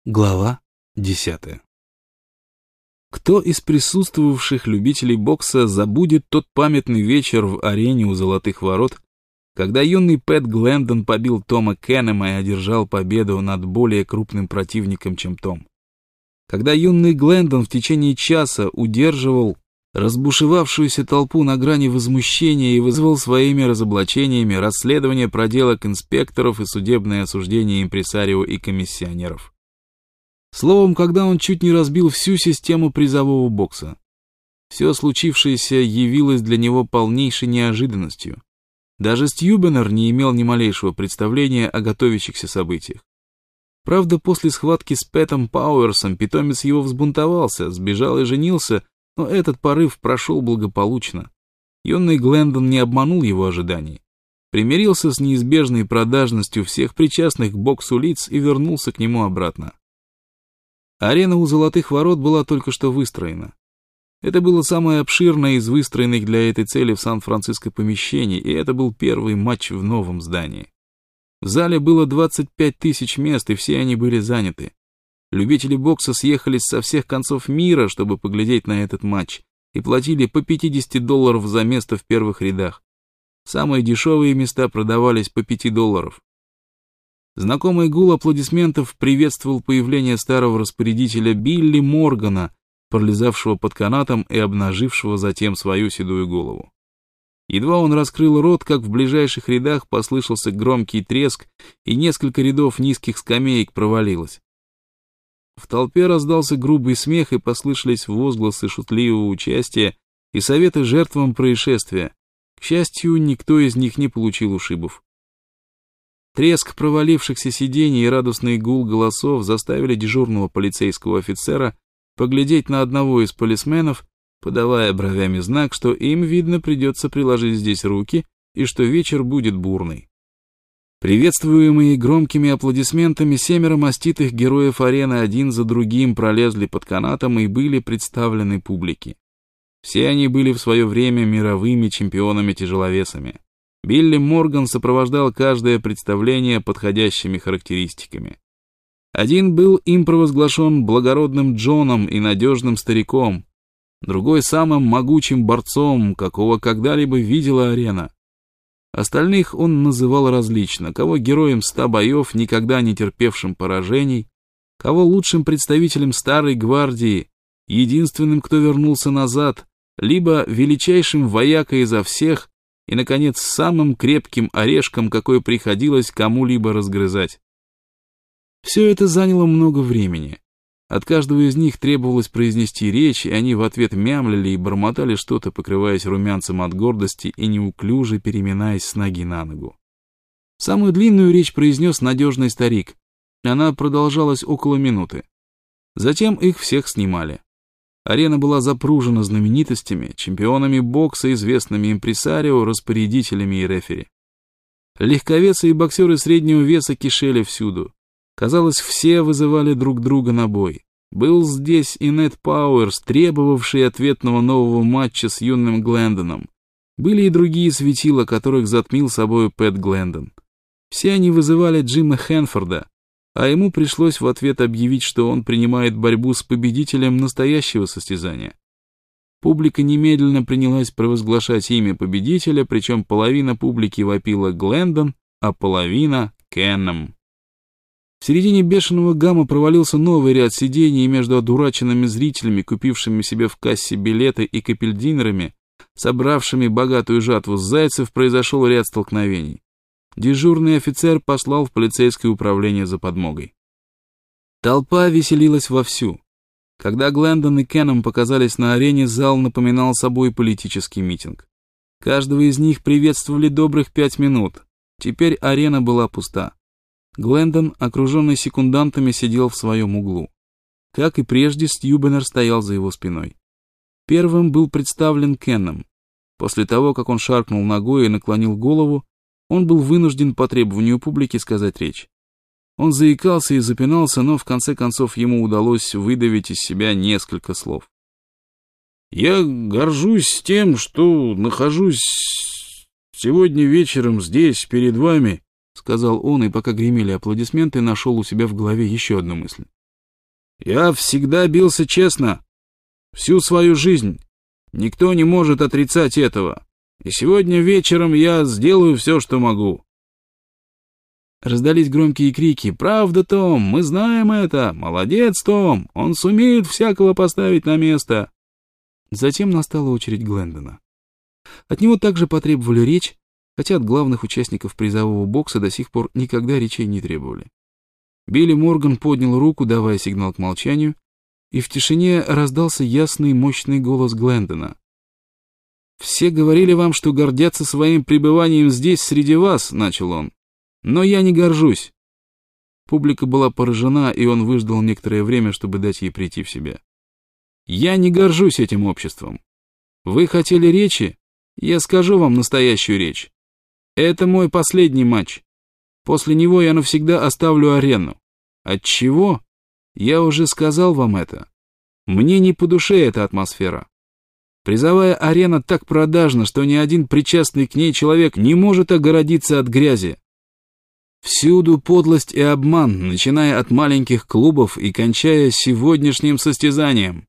Глава 10. Кто из присутствовавших любителей бокса забудет тот памятный вечер в арене у Золотых Ворот, когда юный Пэт Глендон побил Тома Кеннема и одержал победу над более крупным противником, чем Том? Когда юный Глендон в течение часа удерживал разбушевавшуюся толпу на грани возмущения и вызвал своими разоблачениями расследование проделок инспекторов и судебное осуждение импресарио и комиссионеров. Словом, когда он чуть не разбил всю систему призового бокса. Все случившееся явилось для него полнейшей неожиданностью. Даже Стьюбенер не имел ни малейшего представления о готовящихся событиях. Правда, после схватки с Пэтом Пауэрсом питомец его взбунтовался, сбежал и женился, но этот порыв прошел благополучно. Юный Глендон не обманул его ожиданий. Примирился с неизбежной продажностью всех причастных к боксу лиц и вернулся к нему обратно. Арена у Золотых Ворот была только что выстроена. Это было самое обширное из выстроенных для этой цели в Сан-Франциско помещений, и это был первый матч в новом здании. В зале было 25 тысяч мест, и все они были заняты. Любители бокса съехались со всех концов мира, чтобы поглядеть на этот матч, и платили по $50 за место в первых рядах. Самые дешевые места продавались по $5. Знакомый гул аплодисментов приветствовал появление старого распорядителя Билли Моргана, пролезавшего под канатом и обнажившего затем свою седую голову. Едва он раскрыл рот, как в ближайших рядах послышался громкий треск, и несколько рядов низких скамеек провалилось. В толпе раздался грубый смех, и послышались возгласы шутливого участия и советы жертвам происшествия. К счастью, никто из них не получил ушибов. Треск провалившихся сидений и радостный гул голосов заставили дежурного полицейского офицера поглядеть на одного из полисменов, подавая бровями знак, что им, видно, придется приложить здесь руки и что вечер будет бурный. Приветствуемые громкими аплодисментами 7 маститых героев арены один за другим пролезли под канатом и были представлены публике. Все они были в свое время мировыми чемпионами-тяжеловесами. Билли Морган сопровождал каждое представление подходящими характеристиками. Один им был провозглашен благородным Джоном и надежным стариком, другой самым могучим борцом, какого когда-либо видела арена. Остальных он называл различно, кого героем 100 боев, никогда не терпевшим поражений, кого лучшим представителем старой гвардии, единственным, кто вернулся назад, либо величайшим воякой изо всех, и, наконец, самым крепким орешком, какой приходилось кому-либо разгрызать. Все это заняло много времени. От каждого из них требовалось произнести речь, и они в ответ мямлили и бормотали что-то, покрываясь румянцем от гордости и неуклюже переминаясь с ноги на ногу. Самую длинную речь произнес надежный старик. Она продолжалась около минуты. Затем их всех снимали. Арена была запружена знаменитостями, чемпионами бокса, известными импресарио, распорядителями и рефери. Легковесы и боксеры среднего веса кишели всюду. Казалось, все вызывали друг друга на бой. Был здесь и Нед Пауэрс, требовавший ответного нового матча с юным Глендоном. Были и другие светила, которых затмил собой Пэт Глендон. Все они вызывали Джима Хэнфорда, а ему пришлось в ответ объявить, что он принимает борьбу с победителем настоящего состязания. Публика немедленно принялась провозглашать имя победителя, причем половина публики вопила Глендон, а половина — Кеннем. В середине бешеного гамма провалился новый ряд сидений, и между одураченными зрителями, купившими себе в кассе билеты, и капельдинерами, собравшими богатую жатву с зайцев, произошел ряд столкновений. Дежурный офицер послал в полицейское управление за подмогой. Толпа веселилась вовсю. Когда Глендон и Кеннем показались на арене, зал напоминал собой политический митинг. Каждого из них приветствовали добрых 5 минут. Теперь арена была пуста. Глендон, окруженный секундантами, сидел в своем углу. Как и прежде, Стьюбенер стоял за его спиной. Первым был представлен Кеннем. После того, как он шаркнул ногой и наклонил голову, он был вынужден по требованию публики сказать речь. Он заикался и запинался, но в конце концов ему удалось выдавить из себя несколько слов. «Я горжусь тем, что нахожусь сегодня вечером здесь, перед вами», — сказал он, и пока гремели аплодисменты, нашел у себя в голове еще одну мысль. Я всегда бился честно. Всю свою жизнь. Никто не может отрицать этого. И сегодня вечером я сделаю все, что могу». Раздались громкие крики: «Правда, Том, мы знаем это! Молодец, Том! Он сумеет всякого поставить на место!» Затем настала очередь Глендона. От него также потребовали речь, хотя от главных участников призового бокса до сих пор никогда речей не требовали. Билли Морган поднял руку, давая сигнал к молчанию, и в тишине раздался ясный, мощный голос Глендона. «Все говорили вам, что гордятся своим пребыванием здесь среди вас», — начал он. «Но я не горжусь». Публика была поражена, и он выждал некоторое время, чтобы дать ей прийти в себя. «Я не горжусь этим обществом. Вы хотели речи? Я скажу вам настоящую речь. Это мой последний матч. После него я навсегда оставлю арену. Отчего? Я уже сказал вам это. Мне не по душе эта атмосфера. Призовая арена так продажна, что ни один причастный к ней человек не может огородиться от грязи. Всюду подлость и обман, начиная от маленьких клубов и кончая сегодняшним состязанием».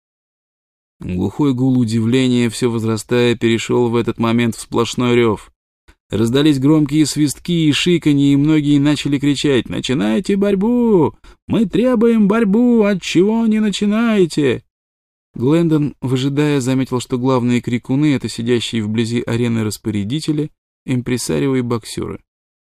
Глухой гул удивления, все возрастая, перешел в этот момент в сплошной рев. Раздались громкие свистки и шиканье, и многие начали кричать: «Начинайте борьбу! Мы требуем борьбу! Отчего не начинаете?» Глендон, выжидая, заметил, что главные крикуны — это сидящие вблизи арены распорядители, импресарио и боксеры.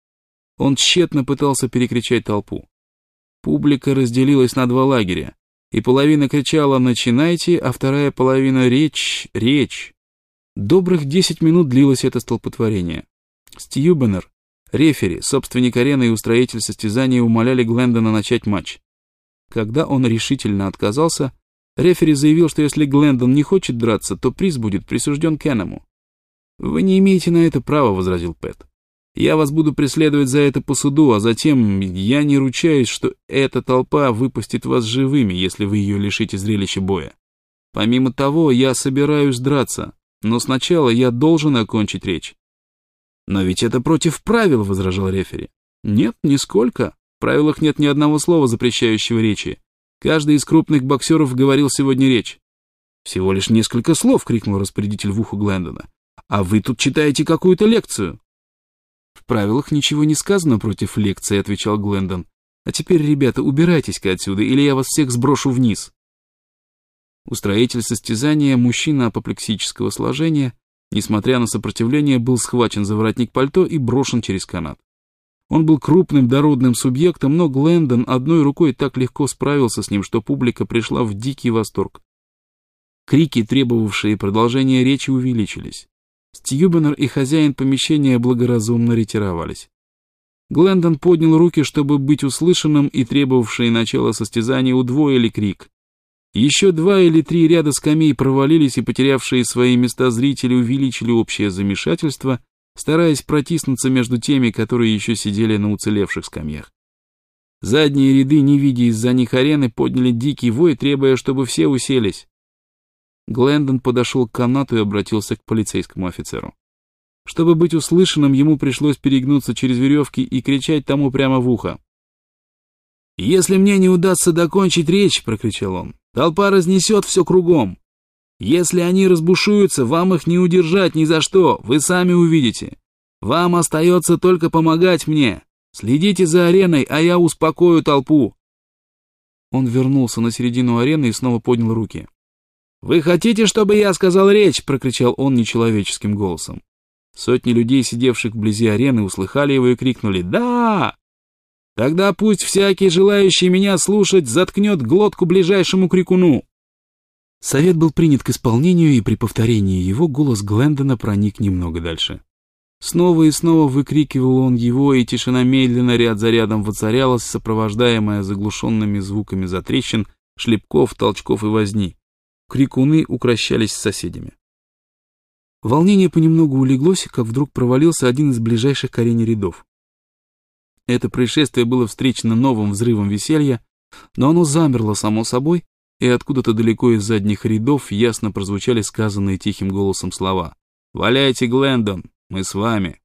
Он тщетно пытался перекричать толпу. Публика разделилась на два лагеря, и половина кричала «Начинайте», а вторая половина «Речь, речь». Добрых 10 минут длилось это столпотворение. Стьюбенер, рефери, собственник арены и устроитель состязания умоляли Глендона начать матч. Когда он решительно отказался, рефери заявил, что если Глендон не хочет драться, то приз будет присужден Кеннему. «Вы не имеете на это права», — возразил Пэт. «Я вас буду преследовать за это по суду, а затем я не ручаюсь, что эта толпа выпустит вас живыми, если вы ее лишите зрелища боя. Помимо того, я собираюсь драться, но сначала я должен окончить речь». «Но ведь это против правил», — возражал рефери. «Нет, нисколько. В правилах нет ни одного слова, запрещающего речи. Каждый из крупных боксеров говорил сегодня речь». «Всего лишь несколько слов», — крикнул распорядитель в ухо Глендона. «А вы тут читаете какую-то лекцию». «В правилах ничего не сказано против лекции», — отвечал Глендон. «А теперь, ребята, убирайтесь-ка отсюда, или я вас всех сброшу вниз». Устроитель состязания, мужчина апоплексического сложения, несмотря на сопротивление, был схвачен за воротник пальто и брошен через канат. Он был крупным дородным субъектом, но Глендон одной рукой так легко справился с ним, что публика пришла в дикий восторг. Крики, требовавшие продолжения речи, увеличились. Стьюбенер и хозяин помещения благоразумно ретировались. Глендон поднял руки, чтобы быть услышанным, и требовавшие начала состязания удвоили крик. Еще 2 или 3 ряда скамей провалились, и потерявшие свои места зрители увеличили общее замешательство, стараясь протиснуться между теми, которые еще сидели на уцелевших скамьях. Задние ряды, не видя из-за них арены, подняли дикий вой, требуя, чтобы все уселись. Глендон подошел к канату и обратился к полицейскому офицеру. Чтобы быть услышанным, ему пришлось перегнуться через веревки и кричать тому прямо в ухо. «Если мне не удастся докончить речь, — прокричал он, — толпа разнесет все кругом. Если они разбушуются, вам их не удержать ни за что, вы сами увидите. Вам остается только помогать мне. Следите за ареной, а я успокою толпу». Он вернулся на середину арены и снова поднял руки. «Вы хотите, чтобы я сказал речь?» — прокричал он нечеловеческим голосом. Сотни людей, сидевших вблизи арены, услыхали его и крикнули «Да!». «Тогда пусть всякий, желающий меня слушать, заткнет глотку ближайшему крикуну». Совет был принят к исполнению, и при повторении его голос Глендона проник немного дальше. Снова и снова выкрикивал он его, и тишина медленно ряд за рядом воцарялась, сопровождаемая заглушенными звуками затрещин, шлепков, толчков и возни. Крикуны укрощались с соседями. Волнение понемногу улеглось, как вдруг провалился один из ближайших к арене рядов. Это происшествие было встречено новым взрывом веселья, но оно замерло само собой, и откуда-то далеко из задних рядов ясно прозвучали сказанные тихим голосом слова: «Валяйте, Глендон, мы с вами».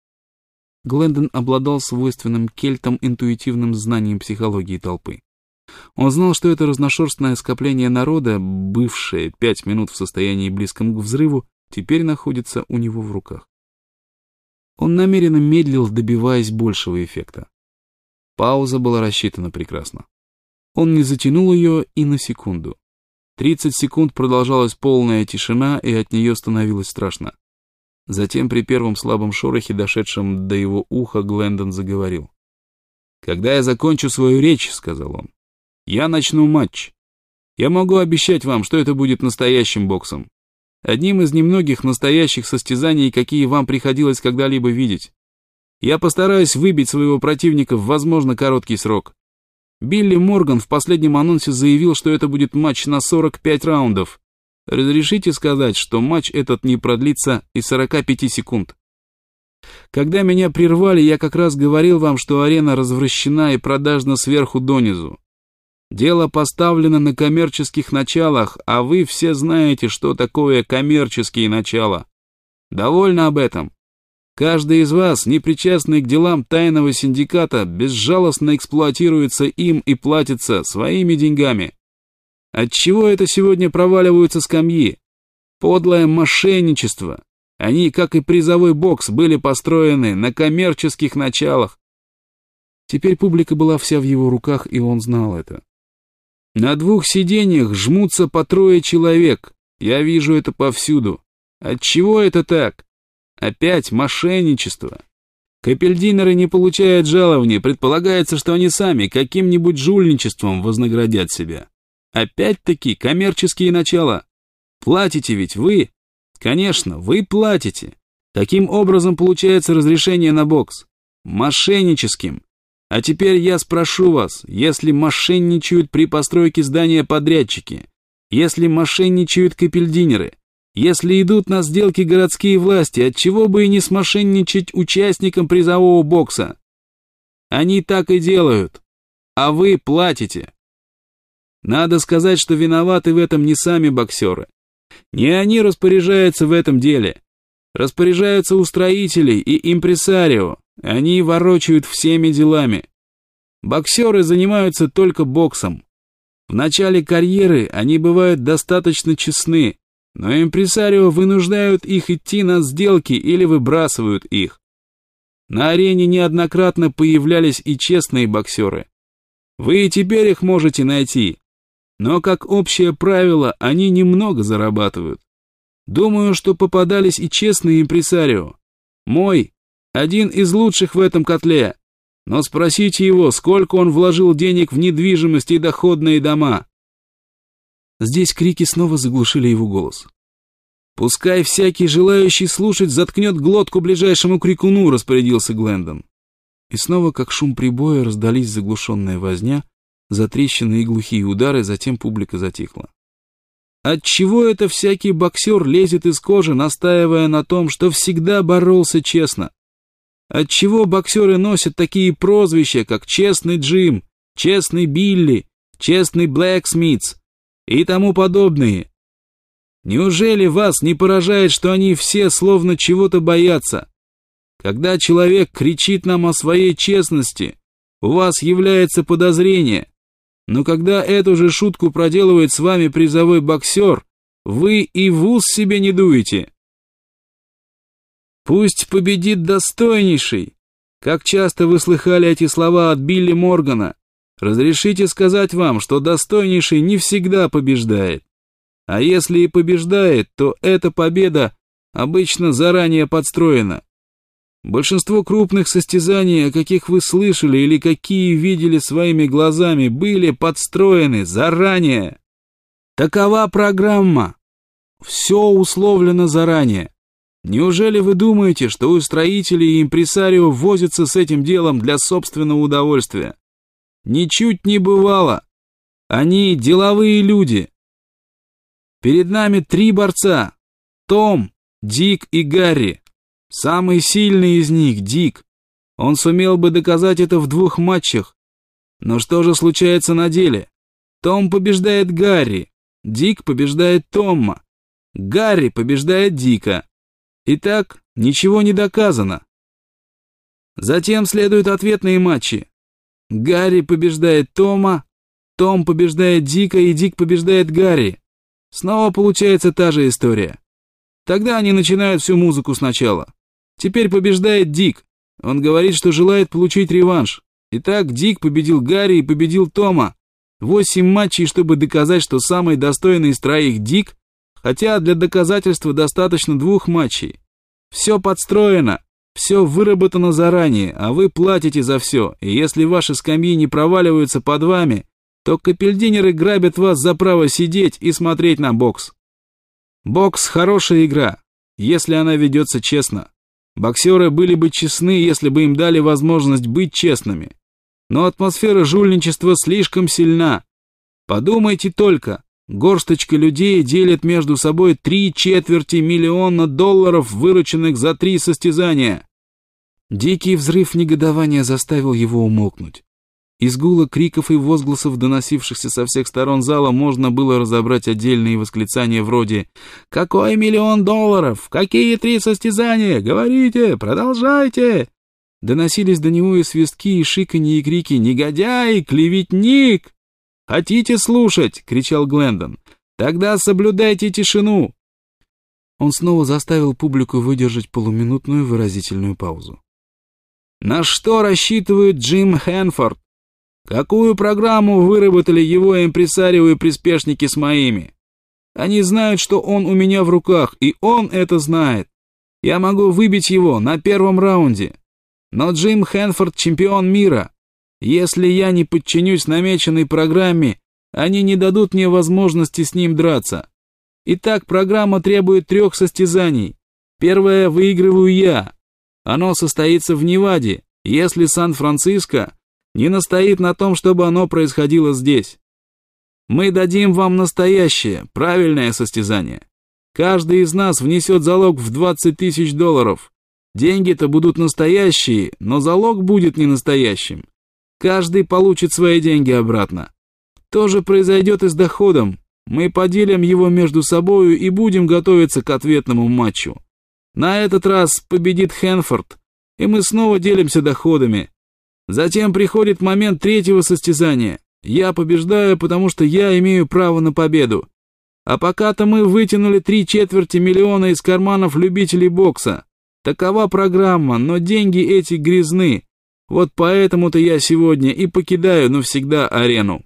Глендон обладал свойственным кельтам интуитивным знанием психологии толпы. Он знал, что это разношерстное скопление народа, бывшее 5 минут в состоянии близком к взрыву, теперь находится у него в руках. Он намеренно медлил, добиваясь большего эффекта. Пауза была рассчитана прекрасно. Он не затянул ее и на секунду. 30 секунд продолжалась полная тишина, и от нее становилось страшно. Затем при первом слабом шорохе, дошедшем до его уха, Глендон заговорил. «Когда я закончу свою речь, — сказал он, — я начну матч. Я могу обещать вам, что это будет настоящим боксом. Одним из немногих настоящих состязаний, какие вам приходилось когда-либо видеть. Я постараюсь выбить своего противника в, возможно, короткий срок. Билли Морган в последнем анонсе заявил, что это будет матч на 45 раундов. Разрешите сказать, что матч этот не продлится и 45 секунд. Когда меня прервали, я как раз говорил вам, что арена развращена и продажна сверху донизу. Дело поставлено на коммерческих началах, а вы все знаете, что такое коммерческие начала. Довольно об этом. Каждый из вас, не причастный к делам тайного синдиката, безжалостно эксплуатируется им и платится своими деньгами. Отчего это сегодня проваливаются скамьи? Подлое мошенничество. Они, как и призовой бокс, были построены на коммерческих началах. Теперь публика была вся в его руках, и он знал это. На 2 сиденьях жмутся по 3 человек. Я вижу это повсюду. Отчего это так? Опять мошенничество. Капельдинеры не получают жалований, предполагается, что они сами каким-нибудь жульничеством вознаградят себя. Опять-таки коммерческие начала. Платите ведь вы? Конечно, вы платите. Таким образом получается разрешение на бокс. Мошенническим. А теперь я спрошу вас, если мошенничают при постройке здания подрядчики, если мошенничают капельдинеры, если идут на сделки городские власти, отчего бы и не смошенничать участникам призового бокса? Они так и делают, а вы платите. Надо сказать, что виноваты в этом не сами боксеры. Не они распоряжаются в этом деле. Распоряжаются устроители и импресарио. Они ворочают всеми делами. Боксеры занимаются только боксом. В начале карьеры они бывают достаточно честны, но импресарио вынуждают их идти на сделки или выбрасывают их. На арене неоднократно появлялись и честные боксеры. Вы и теперь их можете найти, но как общее правило они немного зарабатывают. Думаю, что попадались и честные импресарио. Мой один из лучших в этом котле. Но спросите его, сколько он вложил денег в недвижимость и доходные дома. Здесь крики снова заглушили его голос. Пускай всякий желающий слушать заткнет глотку ближайшему крикуну, распорядился Глендон. И снова, как шум прибоя, раздались заглушенная возня, затрещины и глухие удары, затем публика затихла. Отчего это всякий боксер лезет из кожи, настаивая на том, что всегда боролся честно? Отчего боксеры носят такие прозвища, как «Честный Джим», «Честный Билли», «Честный Блэксмитс» и тому подобные? Неужели вас не поражает, что они все словно чего-то боятся? Когда человек кричит нам о своей честности, у вас является подозрение, но когда эту же шутку проделывает с вами призовой боксер, вы и в ус себе не дуете. Пусть победит достойнейший. Как часто вы слыхали эти слова от Билли Моргана? Разрешите сказать вам, что достойнейший не всегда побеждает. А если и побеждает, то эта победа обычно заранее подстроена. Большинство крупных состязаний, о каких вы слышали или какие видели своими глазами, были подстроены заранее. Такова программа. Все условлено заранее. Неужели вы думаете, что устроители и импресарио возятся с этим делом для собственного удовольствия? Ничуть не бывало. Они деловые люди. Перед нами 3 борца. Том, Дик и Гарри. Самый сильный из них, Дик. Он сумел бы доказать это в 2 матчах. Но что же случается на деле? Том побеждает Гарри. Дик побеждает Тома. Гарри побеждает Дика. Итак, ничего не доказано. Затем следуют ответные матчи. Гарри побеждает Тома, Том побеждает Дика, и Дик побеждает Гарри. Снова получается та же история. Тогда они начинают всю музыку сначала. Теперь побеждает Дик. Он говорит, что желает получить реванш. Итак, Дик победил Гарри и победил Тома. 8 матчей, чтобы доказать, что самый достойный из троих Дик, хотя для доказательства достаточно 2 матчей. Все подстроено, все выработано заранее, а вы платите за все, и если ваши скамьи не проваливаются под вами, то капельдинеры грабят вас за право сидеть и смотреть на бокс. Бокс – хорошая игра, если она ведется честно. Боксеры были бы честны, если бы им дали возможность быть честными. Но атмосфера жульничества слишком сильна. Подумайте только, горсточка людей делит между собой 3/4 миллиона долларов, вырученных за 3 состязания. Дикий взрыв негодования заставил его умолкнуть. Из гула криков и возгласов, доносившихся со всех сторон зала, можно было разобрать отдельные восклицания вроде «Какой $1 миллион? Какие 3 состязания? Говорите, продолжайте!» Доносились до него и свистки, и шиканье, и крики «Негодяй! Клеветник!» «Хотите слушать?» — кричал Глендон. «Тогда соблюдайте тишину!» Он снова заставил публику выдержать полуминутную выразительную паузу. «На что рассчитывает Джим Хэнфорд? Какую программу выработали его импресарио и приспешники с моими? Они знают, что он у меня в руках, и он это знает. Я могу выбить его на 1-м раунде. Но Джим Хэнфорд чемпион мира. Если я не подчинюсь намеченной программе, они не дадут мне возможности с ним драться. Итак, программа требует 3 состязаний. Первое выигрываю я. Оно состоится в Неваде, если Сан-Франциско не настоит на том, чтобы оно происходило здесь. Мы дадим вам настоящее, правильное состязание. Каждый из нас внесет залог в $20 000. Деньги-то будут настоящие, но залог будет не настоящим. Каждый получит свои деньги обратно. То же произойдет и с доходом. Мы поделим его между собою и будем готовиться к ответному матчу. На этот раз победит Хэнфорд, и мы снова делимся доходами. Затем приходит момент 3-го состязания. Я побеждаю, потому что я имею право на победу. А пока-то мы вытянули 3/4 миллиона из карманов любителей бокса. Такова программа, но деньги эти грязны. Вот поэтому-то я сегодня и покидаю навсегда арену».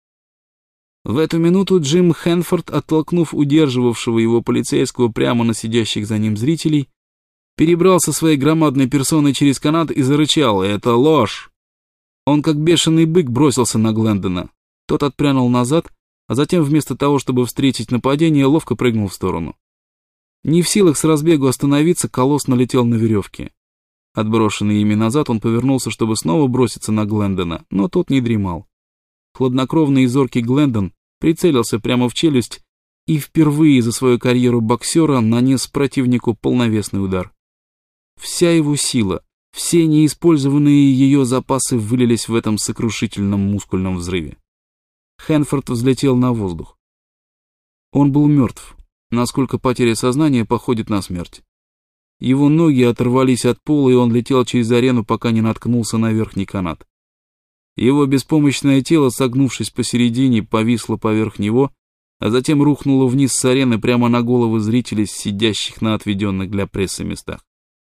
В эту минуту Джим Хэнфорд, оттолкнув удерживавшего его полицейского прямо на сидящих за ним зрителей, перебрался своей громадной персоной через канат и зарычал: «Это ложь!». Он как бешеный бык бросился на Глендона. Тот отпрянул назад, а затем вместо того, чтобы встретить нападение, ловко прыгнул в сторону. Не в силах с разбегу остановиться, колосс налетел на веревки. Отброшенный ими назад, он повернулся, чтобы снова броситься на Глендона, но тот не дремал. Хладнокровный и зоркий Глендон прицелился прямо в челюсть и впервые за свою карьеру боксера нанес противнику полновесный удар. Вся его сила, все неиспользованные ее запасы вылились в этом сокрушительном мускульном взрыве. Хэнфорд взлетел на воздух. Он был мертв, насколько потеря сознания походит на смерть. Его ноги оторвались от пола, и он летел через арену, пока не наткнулся на верхний канат. Его беспомощное тело, согнувшись посередине, повисло поверх него, а затем рухнуло вниз с арены прямо на головы зрителей, сидящих на отведенных для прессы местах.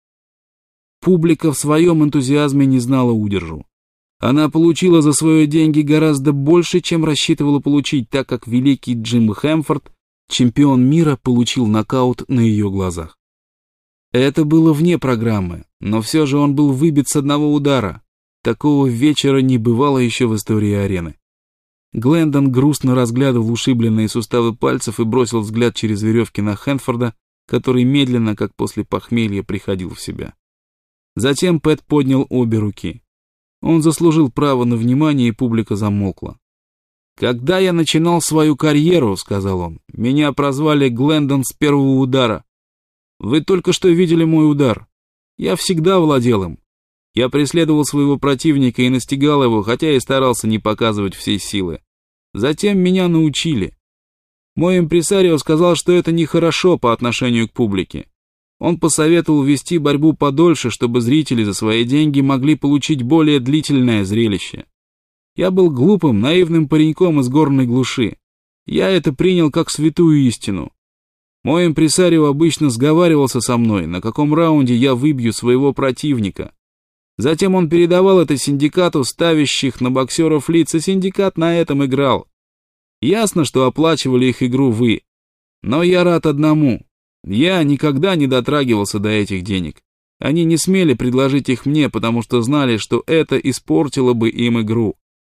Публика в своем энтузиазме не знала удержу. Она получила за свои деньги гораздо больше, чем рассчитывала получить, так как великий Джим Хэнфорд, чемпион мира, получил нокаут на ее глазах. Это было вне программы, но все же он был выбит с одного удара. Такого вечера не бывало еще в истории арены. Глендон грустно разглядывал ушибленные суставы пальцев и бросил взгляд через веревки на Хэнфорда, который медленно, как после похмелья, приходил в себя. Затем Пэт поднял обе руки. Он заслужил право на внимание, и публика замолкла. «Когда я начинал свою карьеру, — сказал он, — меня прозвали Глендон с первого удара. Вы только что видели мой удар. Я всегда владел им. Я преследовал своего противника и настигал его, хотя и старался не показывать всей силы. Затем меня научили. Мой импресарио сказал, что это нехорошо по отношению к публике. Он посоветовал вести борьбу подольше, чтобы зрители за свои деньги могли получить более длительное зрелище. Я был глупым, наивным пареньком из горной глуши. Я это принял как святую истину. Мой импресарио обычно сговаривался со мной, на каком раунде я выбью своего противника. Затем он передавал это синдикату ставящих на боксеров лиц, и синдикат на этом играл. Ясно, что оплачивали их игру вы. Но я рад одному. Я никогда не дотрагивался до этих денег. Они не смели предложить их мне, потому что знали, что это испортило бы им игру.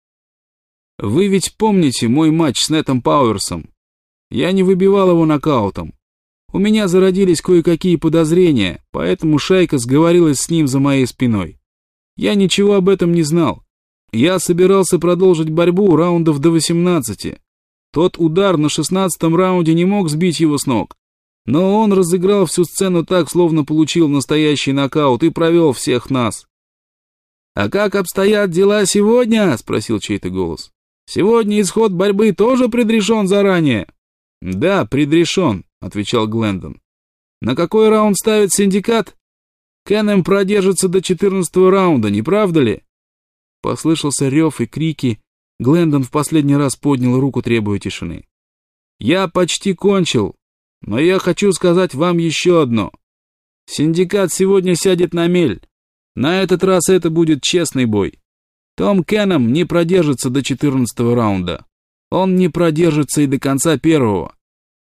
Вы ведь помните мой матч с Нэтом Пауэрсом? Я не выбивал его нокаутом. У меня зародились кое-какие подозрения, поэтому шайка сговорилась с ним за моей спиной. Я ничего об этом не знал. Я собирался продолжить борьбу раундов до 18. Тот удар на 16-м раунде не мог сбить его с ног. Но он разыграл всю сцену так, словно получил настоящий нокаут и провел всех нас. «А как обстоят дела сегодня?» — спросил чей-то голос. «Сегодня исход борьбы тоже предрешен заранее?» «Да, предрешен», — отвечал Глендон. «На какой раунд ставит синдикат?» «Кеннем продержится до 14-го раунда, не правда ли?» Послышался рев и крики. Глендон в последний раз поднял руку, требуя тишины. «Я почти кончил, но я хочу сказать вам еще одно. Синдикат сегодня сядет на мель. На этот раз это будет честный бой. Том Кеннем не продержится до 14-го раунда. Он не продержится и до конца первого».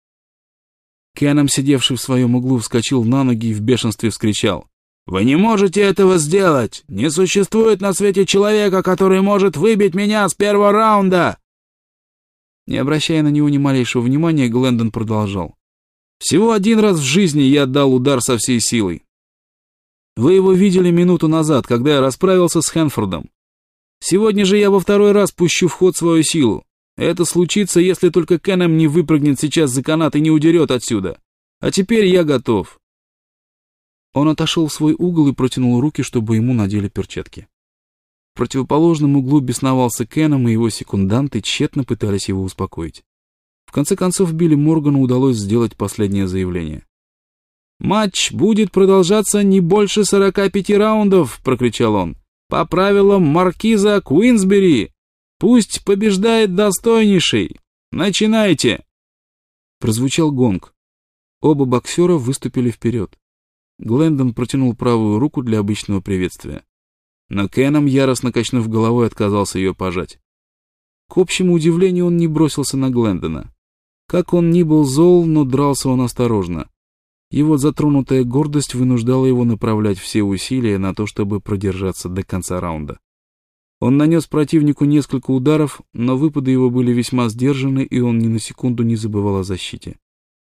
Кеннем, сидевший в своем углу, вскочил на ноги и в бешенстве вскричал: «Вы не можете этого сделать! Не существует на свете человека, который может выбить меня с первого раунда!» Не обращая на него ни малейшего внимания, Глендон продолжал: «Всего один раз в жизни я отдал удар со всей силой. Вы его видели минуту назад, когда я расправился с Хэнфордом. Сегодня же я во второй раз пущу в ход свою силу. Это случится, если только Кеннем не выпрыгнет сейчас за канат и не удерет отсюда. А теперь я готов». Он отошел в свой угол и протянул руки, чтобы ему надели перчатки. В противоположном углу бесновался Кеннем, и его секунданты тщетно пытались его успокоить. В конце концов, Билли Моргану удалось сделать последнее заявление. «Матч будет продолжаться не больше 45 раундов», — прокричал он, «по правилам маркиза Куинсбери. Пусть побеждает достойнейший. Начинайте!» Прозвучал гонг. Оба боксера выступили вперед. Глендон протянул правую руку для обычного приветствия. Но Кеннем, яростно качнув головой, отказался ее пожать. К общему удивлению, он не бросился на Глендона. Как он ни был зол, но дрался он осторожно. Его затронутая гордость вынуждала его направлять все усилия на то, чтобы продержаться до конца раунда. Он нанес противнику несколько ударов, но выпады его были весьма сдержаны, и он ни на секунду не забывал о защите.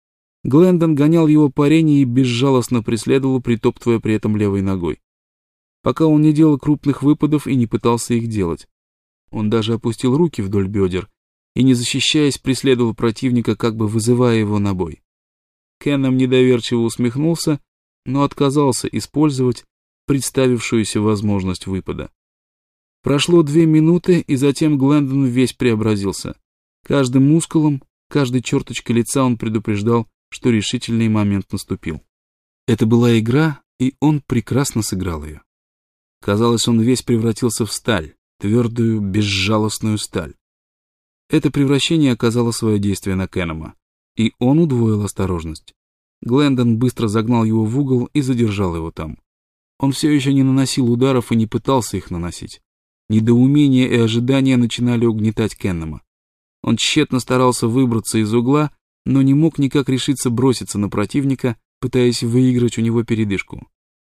Глендон гонял его по арене и безжалостно преследовал, притоптывая при этом левой ногой. Пока он не делал крупных выпадов и не пытался их делать. Он даже опустил руки вдоль бедер и, не защищаясь, преследовал противника, как бы вызывая его на бой. Кеннем недоверчиво усмехнулся, но отказался использовать представившуюся возможность выпада. Прошло 2 минуты, и затем Глендон весь преобразился. Каждым мускулом, каждой черточкой лица он предупреждал, что решительный момент наступил. Это была игра, и он прекрасно сыграл ее. Казалось, он весь превратился в сталь, твердую, безжалостную сталь. Это превращение оказало свое действие на Кеннема, и он удвоил осторожность. Глендон быстро загнал его в угол и задержал его там. Он все еще не наносил ударов и не пытался их наносить. Недоумение и ожидание начинали угнетать Кеннема. Он тщетно старался выбраться из угла, но не мог никак решиться броситься на противника, пытаясь выиграть у него передышку.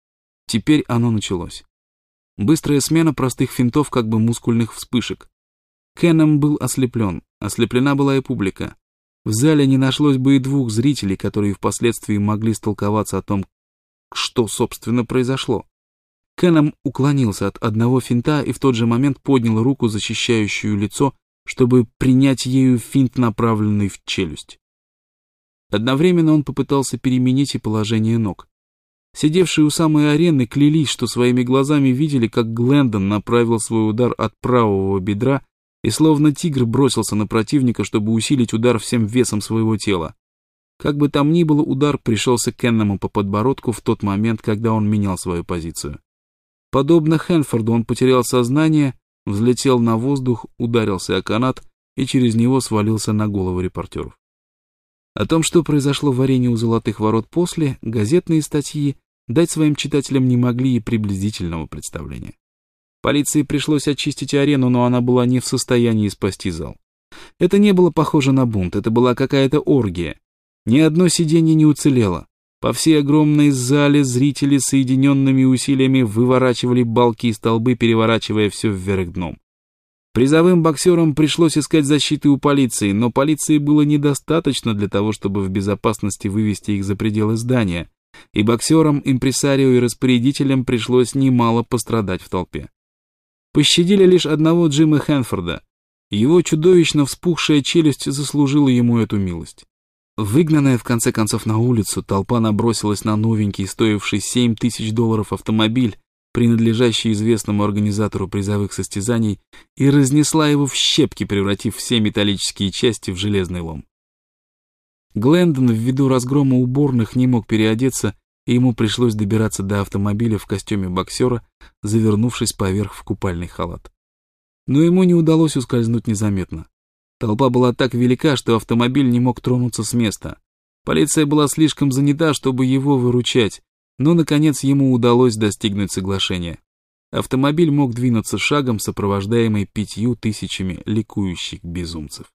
Теперь оно началось. Быстрая смена простых финтов, как бы мускульных вспышек. Кеннем был ослеплен, ослеплена была и публика. В зале не нашлось бы и 2 зрителей, которые впоследствии могли столковаться о том, что, собственно, произошло. Кеннем уклонился от одного финта и в тот же момент поднял руку, защищающую лицо, чтобы принять ею финт, направленный в челюсть. Одновременно он попытался переменить и положение ног. Сидевшие у самой арены клялись, что своими глазами видели, как Глендон направил свой удар от правого бедра и словно тигр бросился на противника, чтобы усилить удар всем весом своего тела. Как бы там ни было, удар пришелся Кеннему по подбородку в тот момент, когда он менял свою позицию. Подобно Хэнфорду, он потерял сознание, взлетел на воздух, ударился о канат и через него свалился на головы репортеров. О том, что произошло в арене у Золотых ворот после, газетные статьи дать своим читателям не могли и приблизительного представления. Полиции пришлось очистить арену, но она была не в состоянии спасти зал. Это не было похоже на бунт, это была какая-то оргия. Ни одно сиденье не уцелело. По всей огромной зале зрители соединенными усилиями выворачивали балки и столбы, переворачивая все вверх дном. Призовым боксерам пришлось искать защиты у полиции, но полиции было недостаточно для того, чтобы в безопасности вывести их за пределы здания, и боксерам, импресарио и распорядителям пришлось немало пострадать в толпе. Пощадили лишь одного Джима Хэнфорда. Его чудовищно вспухшая челюсть заслужила ему эту милость. Выгнанная в конце концов на улицу, толпа набросилась на новенький, стоивший $7000 автомобиль, принадлежащий известному организатору призовых состязаний, и разнесла его в щепки, превратив все металлические части в железный лом. Глендон ввиду разгрома уборных не мог переодеться, и ему пришлось добираться до автомобиля в костюме боксера, завернувшись поверх в купальный халат. Но ему не удалось ускользнуть незаметно. Толпа была так велика, что автомобиль не мог тронуться с места. Полиция была слишком занята, чтобы его выручать, но, наконец, ему удалось достигнуть соглашения. Автомобиль мог двинуться шагом, сопровождаемый 5000 ликующих безумцев.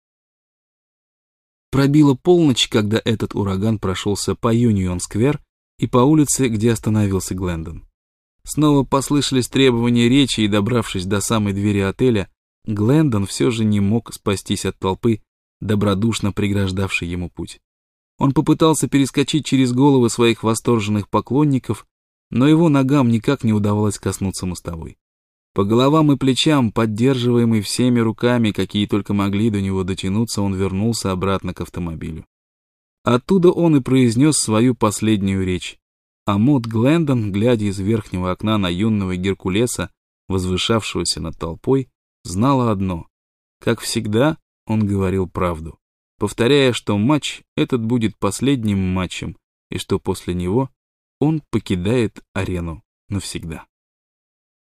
Пробила полночь, когда этот ураган прошелся по Юнион-сквер и по улице, где остановился Глендон. Снова послышались требования речи, и, добравшись до самой двери отеля, Глендон все же не мог спастись от толпы, добродушно преграждавшей ему путь. Он попытался перескочить через головы своих восторженных поклонников, но его ногам никак не удавалось коснуться мостовой. По головам и плечам, поддерживаемый всеми руками, какие только могли до него дотянуться, он вернулся обратно к автомобилю. Оттуда он и произнес свою последнюю речь. А Мот Глендон, глядя из верхнего окна на юного Геркулеса, возвышавшегося над толпой, знала одно. Как всегда, он говорил правду, повторяя, что матч этот будет последним матчем, и что после него он покидает арену навсегда.